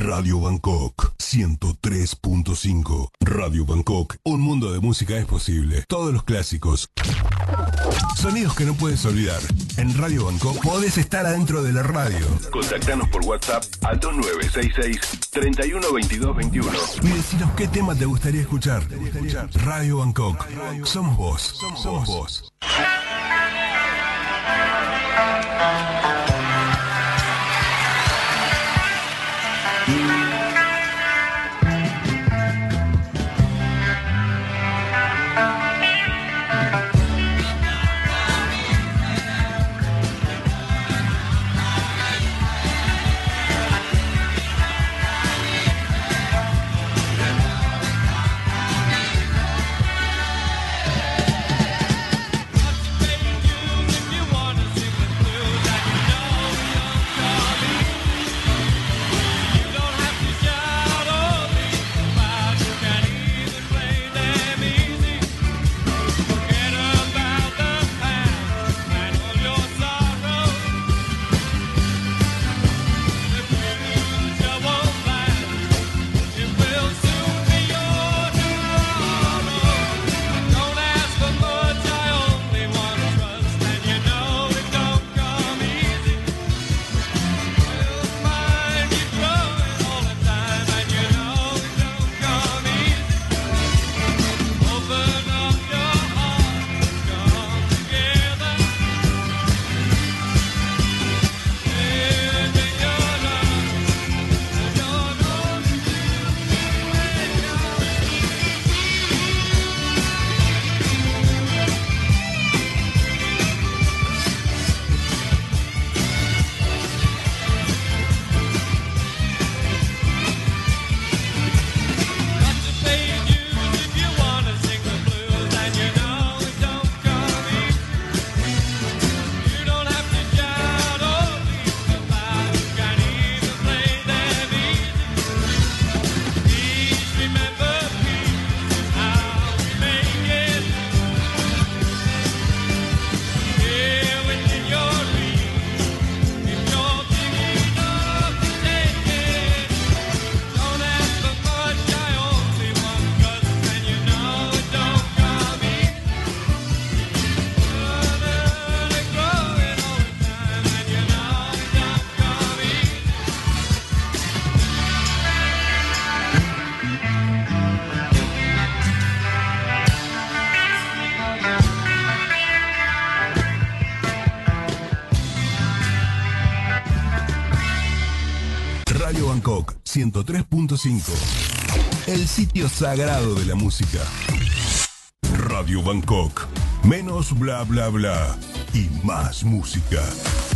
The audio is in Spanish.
Radio Bangkok 103.5. Radio Bangkok, un mundo de música es posible. Todos los clásicos. Sonidos que no puedes olvidar. En Radio Bangkok podés estar adentro de la radio. Contactanos por WhatsApp al 2966-312221 y decinos qué tema te gustaría escuchar. Radio Bangkok. Somos vos. Somos vos. Radio Bangkok 103.5. El sitio sagrado de la música. Radio Bangkok. Menos bla bla bla y más música.